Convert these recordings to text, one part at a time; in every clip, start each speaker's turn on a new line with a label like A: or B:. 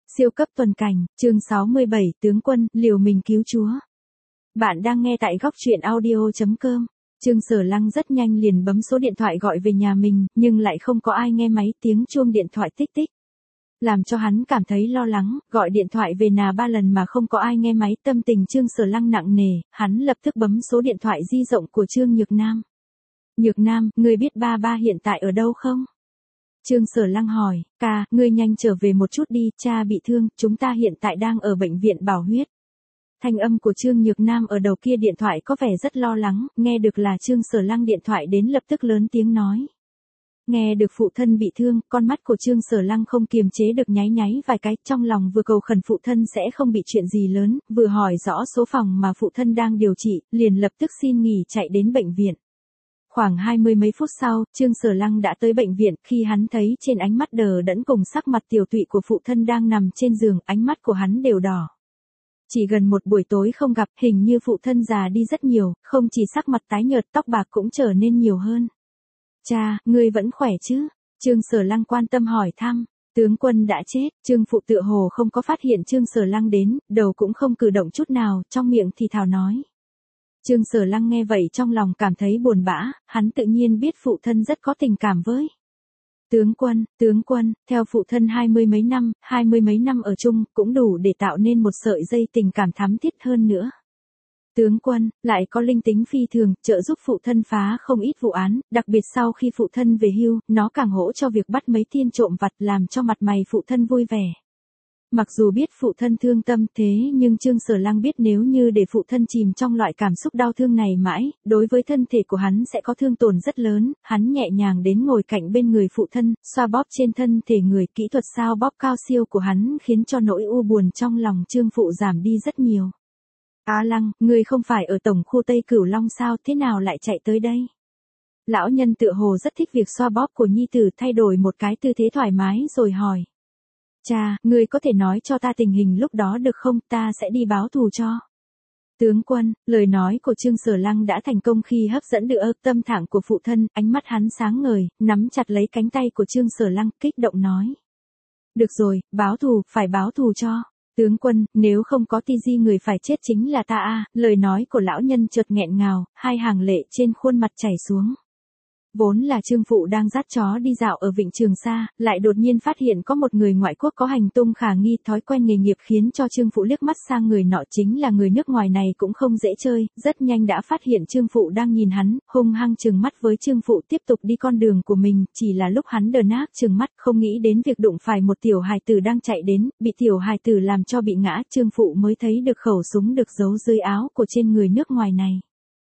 A: Siêu cấp tuần cảnh, chương 67, tướng quân, liều mình cứu chúa. Bạn đang nghe tại góc truyện audio.com. Trương Sở Lăng rất nhanh liền bấm số điện thoại gọi về nhà mình, nhưng lại không có ai nghe máy, tiếng chuông điện thoại tích tích. Làm cho hắn cảm thấy lo lắng, gọi điện thoại về nhà 3 lần mà không có ai nghe máy, tâm tình Trương Sở Lăng nặng nề, hắn lập tức bấm số điện thoại di động của Trương Nhược Nam. Nhược Nam, ngươi biết ba ba hiện tại ở đâu không? Trương Sở Lăng hỏi, ca, ngươi nhanh trở về một chút đi, cha bị thương, chúng ta hiện tại đang ở bệnh viện Bảo Huyết. Thanh âm của Trương Nhược Nam ở đầu kia điện thoại có vẻ rất lo lắng, nghe được là Trương Sở Lăng điện thoại đến lập tức lớn tiếng nói. Nghe được phụ thân bị thương, con mắt của Trương Sở Lăng không kiềm chế được nháy nháy vài cái, trong lòng vừa cầu khẩn phụ thân sẽ không bị chuyện gì lớn, vừa hỏi rõ số phòng mà phụ thân đang điều trị, liền lập tức xin nghỉ chạy đến bệnh viện. Khoảng 20 mấy phút sau, Trương Sở Lăng đã tới bệnh viện, khi hắn thấy trên ánh mắt đờ đẫn cùng sắc mặt tiều tụy của phụ thân đang nằm trên giường, ánh mắt của hắn đều đỏ. Chỉ gần một buổi tối không gặp, hình như phụ thân già đi rất nhiều, không chỉ sắc mặt tái nhợt, tóc bạc cũng trở nên nhiều hơn. Cha, ngươi vẫn khỏe chứ? Trương Sở Lăng quan tâm hỏi thăm. Tướng quân đã chết, Trương phụ tựa hồ không có phát hiện Trương Sở Lăng đến, đầu cũng không cử động chút nào, trong miệng thì thào nói. Trương Sở Lăng nghe vậy trong lòng cảm thấy buồn bã, hắn tự nhiên biết phụ thân rất có tình cảm với. Tướng quân, theo phụ thân 20 mấy năm ở chung, cũng đủ để tạo nên một sợi dây tình cảm thắm thiết hơn nữa. Tướng quân, lại có linh tính phi thường, trợ giúp phụ thân phá không ít vụ án, đặc biệt sau khi phụ thân về hưu, nó càng hỗ cho việc bắt mấy tên trộm vặt làm cho mặt mày phụ thân vui vẻ. Mặc dù biết phụ thân thương tâm thế nhưng Trương Sở Lăng biết nếu như để phụ thân chìm trong loại cảm xúc đau thương này mãi, đối với thân thể của hắn sẽ có thương tổn rất lớn, hắn nhẹ nhàng đến ngồi cạnh bên người phụ thân, xoa bóp trên thân thể người, kỹ thuật sao bóp cao siêu của hắn khiến cho nỗi u buồn trong lòng Trương phụ giảm đi rất nhiều. Á Lăng, người không phải ở tổng khu Tây Cửu Long sao, thế nào lại chạy tới đây? Lão nhân tựa hồ rất thích việc xoa bóp của nhi tử, thay đổi một cái tư thế thoải mái rồi hỏi. Cha, ngươi có thể nói cho ta tình hình lúc đó được không, ta sẽ đi báo thù cho. Tướng quân, lời nói của Trương Sở Lăng đã thành công khi hấp dẫn được tâm thẳng của phụ thân, ánh mắt hắn sáng ngời, nắm chặt lấy cánh tay của Trương Sở Lăng, kích động nói. Được rồi, báo thù, phải báo thù cho. Tướng quân, nếu không có ti di người phải chết chính là ta a. Lời nói của lão nhân chợt nghẹn ngào, hai hàng lệ trên khuôn mặt chảy xuống. Vốn là Trương phụ đang dắt chó đi dạo ở Vịnh Trường Sa, lại đột nhiên phát hiện có một người ngoại quốc có hành tung khả nghi, thói quen nghề nghiệp khiến cho Trương phụ liếc mắt sang người nọ, chính là người nước ngoài này cũng không dễ chơi, rất nhanh đã phát hiện Trương phụ đang nhìn hắn, hung hăng trừng mắt với Trương phụ tiếp tục đi con đường của mình, chỉ là lúc hắn đờ nác trừng mắt không nghĩ đến việc đụng phải một tiểu hài tử đang chạy đến, bị tiểu hài tử làm cho bị ngã, Trương phụ mới thấy được khẩu súng được giấu dưới áo của trên người nước ngoài này.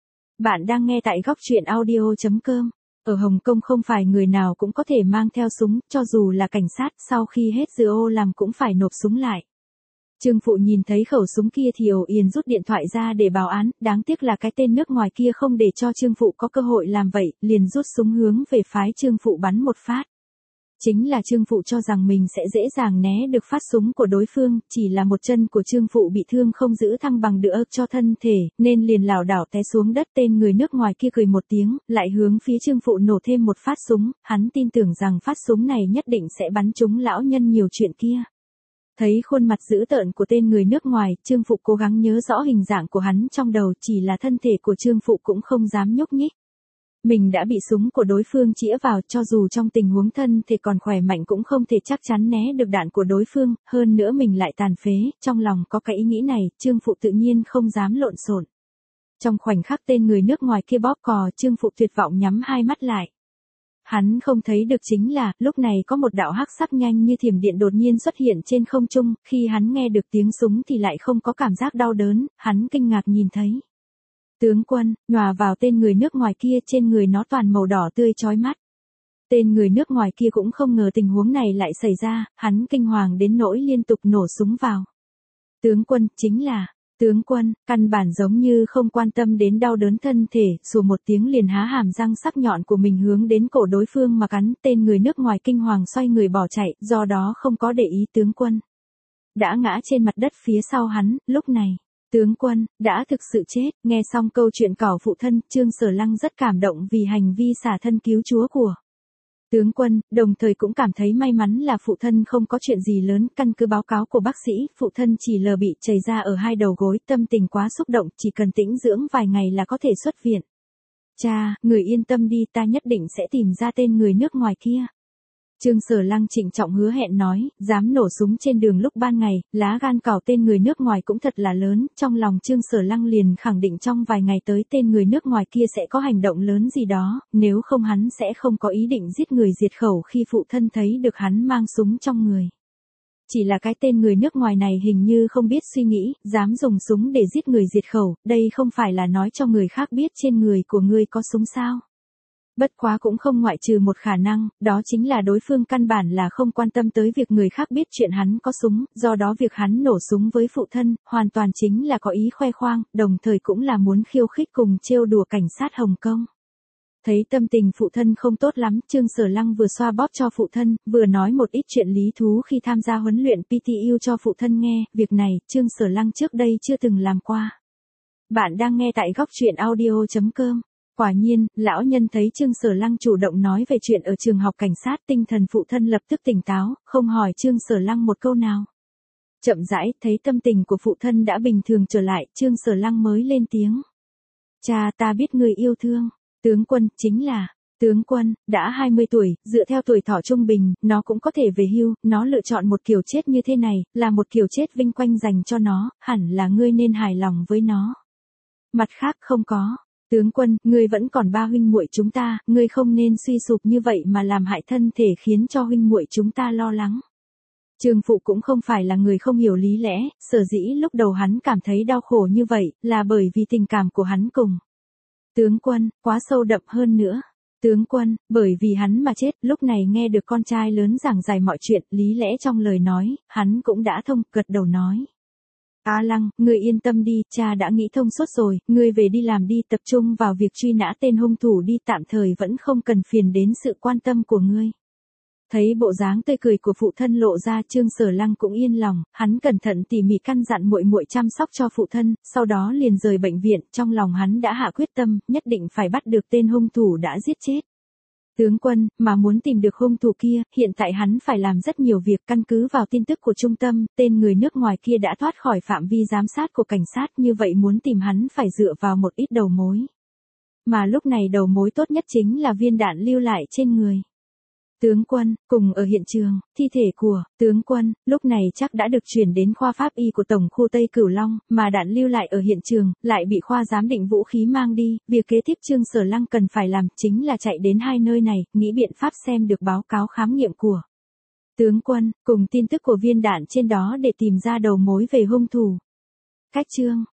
A: Bạn đang nghe tại góc truyện audio.com. Ở Hồng Kông không phải người nào cũng có thể mang theo súng, cho dù là cảnh sát, sau khi hết giờ ô làm cũng phải nộp súng lại. Trương phụ nhìn thấy khẩu súng kia thì ồ yên rút điện thoại ra để báo án, đáng tiếc là cái tên nước ngoài kia không để cho Trương phụ có cơ hội làm vậy, liền rút súng hướng về phái Trương phụ bắn một phát. Chính là Trương phụ cho rằng mình sẽ dễ dàng né được phát súng của đối phương, chỉ là một chân của Trương phụ bị thương không giữ thăng bằng được cho thân thể, nên liền lảo đảo té xuống đất. Tên người nước ngoài kia cười một tiếng, lại hướng phía Trương phụ nổ thêm một phát súng, hắn tin tưởng rằng phát súng này nhất định sẽ bắn trúng lão nhân nhiều chuyện kia. Thấy khuôn mặt dữ tợn của tên người nước ngoài, Trương phụ cố gắng nhớ rõ hình dạng của hắn trong đầu, chỉ là thân thể của Trương phụ cũng không dám nhúc nhích. Mình đã bị súng của đối phương chĩa vào, cho dù trong tình huống thân thể còn khỏe mạnh cũng không thể chắc chắn né được đạn của đối phương, hơn nữa mình lại tàn phế, trong lòng có cái ý nghĩ này, Trương phụ tự nhiên không dám lộn xộn. Trong khoảnh khắc tên người nước ngoài kia bóp cò, Trương phụ tuyệt vọng nhắm hai mắt lại. Hắn không thấy được chính là, lúc này có một đạo hắc sắc nhanh như thiểm điện đột nhiên xuất hiện trên không trung, khi hắn nghe được tiếng súng thì lại không có cảm giác đau đớn, hắn kinh ngạc nhìn thấy. Tướng quân, nhòa vào tên người nước ngoài kia, trên người nó toàn màu đỏ tươi chói mắt. Tên người nước ngoài kia cũng không ngờ tình huống này lại xảy ra, hắn kinh hoàng đến nỗi liên tục nổ súng vào. Tướng quân, chính là, tướng quân, căn bản giống như không quan tâm đến đau đớn thân thể, xù một tiếng liền há hàm răng sắc nhọn của mình hướng đến cổ đối phương mà cắn. Tên người nước ngoài kinh hoàng xoay người bỏ chạy, do đó không có để ý tướng quân. Đã ngã trên mặt đất phía sau hắn, lúc này. Tướng quân, đã thực sự chết. Nghe xong câu chuyện cỏ phụ thân, Trương Sở Lăng rất cảm động vì hành vi xả thân cứu chúa của Tướng quân, đồng thời cũng cảm thấy may mắn là phụ thân không có chuyện gì lớn, căn cứ báo cáo của bác sĩ, phụ thân chỉ lờ bị chảy ra ở hai đầu gối, tâm tình quá xúc động, chỉ cần tĩnh dưỡng vài ngày là có thể xuất viện. Cha, người yên tâm đi, ta nhất định sẽ tìm ra tên người nước ngoài kia. Trương Sở Lăng trịnh trọng hứa hẹn nói, dám nổ súng trên đường lúc ban ngày, lá gan cào tên người nước ngoài cũng thật là lớn, trong lòng Trương Sở Lăng liền khẳng định trong vài ngày tới tên người nước ngoài kia sẽ có hành động lớn gì đó, nếu không hắn sẽ không có ý định giết người diệt khẩu khi phụ thân thấy được hắn mang súng trong người. Chỉ là cái tên người nước ngoài này hình như không biết suy nghĩ, dám dùng súng để giết người diệt khẩu, đây không phải là nói cho người khác biết trên người của ngươi có súng sao. Bất quá cũng không ngoại trừ một khả năng, đó chính là đối phương căn bản là không quan tâm tới việc người khác biết chuyện hắn có súng, do đó việc hắn nổ súng với phụ thân, hoàn toàn chính là có ý khoe khoang, đồng thời cũng là muốn khiêu khích cùng trêu đùa cảnh sát Hồng Kông. Thấy tâm tình phụ thân không tốt lắm, Trương Sở Lăng vừa xoa bóp cho phụ thân, vừa nói một ít chuyện lý thú khi tham gia huấn luyện PTU cho phụ thân nghe, việc này, Trương Sở Lăng trước đây chưa từng làm qua. Bạn đang nghe tại góc truyện audio.com. Quả nhiên, lão nhân thấy Trương Sở Lăng chủ động nói về chuyện ở trường học cảnh sát, tinh thần phụ thân lập tức tỉnh táo, không hỏi Trương Sở Lăng một câu nào. Chậm rãi, thấy tâm tình của phụ thân đã bình thường trở lại, Trương Sở Lăng mới lên tiếng. Cha, ta biết người yêu thương. Tướng quân, chính là, tướng quân, đã 20 tuổi, dựa theo tuổi thọ trung bình, nó cũng có thể về hưu, nó lựa chọn một kiểu chết như thế này, là một kiểu chết vinh quang dành cho nó, hẳn là ngươi nên hài lòng với nó. Mặt khác không có. Tướng quân, ngươi vẫn còn ba huynh muội chúng ta, ngươi không nên suy sụp như vậy mà làm hại thân thể khiến cho huynh muội chúng ta lo lắng. Trương phụ cũng không phải là người không hiểu lý lẽ, sở dĩ lúc đầu hắn cảm thấy đau khổ như vậy, là bởi vì tình cảm của hắn cùng tướng quân, quá sâu đậm hơn nữa. Tướng quân, bởi vì hắn mà chết, lúc này nghe được con trai lớn giảng giải mọi chuyện, lý lẽ trong lời nói, hắn cũng đã thông, gật đầu nói. A Lăng, ngươi yên tâm đi, cha đã nghĩ thông suốt rồi, ngươi về đi làm đi, tập trung vào việc truy nã tên hung thủ đi, tạm thời vẫn không cần phiền đến sự quan tâm của ngươi. Thấy bộ dáng tươi cười của phụ thân lộ ra, Trương Sở Lăng cũng yên lòng, hắn cẩn thận tỉ mỉ căn dặn muội muội chăm sóc cho phụ thân, sau đó liền rời bệnh viện, trong lòng hắn đã hạ quyết tâm, nhất định phải bắt được tên hung thủ đã giết chết. Tướng quân, mà muốn tìm được hung thủ kia, hiện tại hắn phải làm rất nhiều việc, căn cứ vào tin tức của trung tâm, tên người nước ngoài kia đã thoát khỏi phạm vi giám sát của cảnh sát, như vậy muốn tìm hắn phải dựa vào một ít đầu mối. Mà lúc này đầu mối tốt nhất chính là viên đạn lưu lại trên người. Tướng quân, cùng ở hiện trường, thi thể của tướng quân, lúc này chắc đã được chuyển đến khoa pháp y của Tổng khu Tây Cửu Long, mà đạn lưu lại ở hiện trường, lại bị khoa giám định vũ khí mang đi, việc kế tiếp Trương Sở Lăng cần phải làm, chính là chạy đến hai nơi này, nghĩ biện pháp xem được báo cáo khám nghiệm của tướng quân, cùng tin tức của viên đạn trên đó để tìm ra đầu mối về hung thủ. Cách chương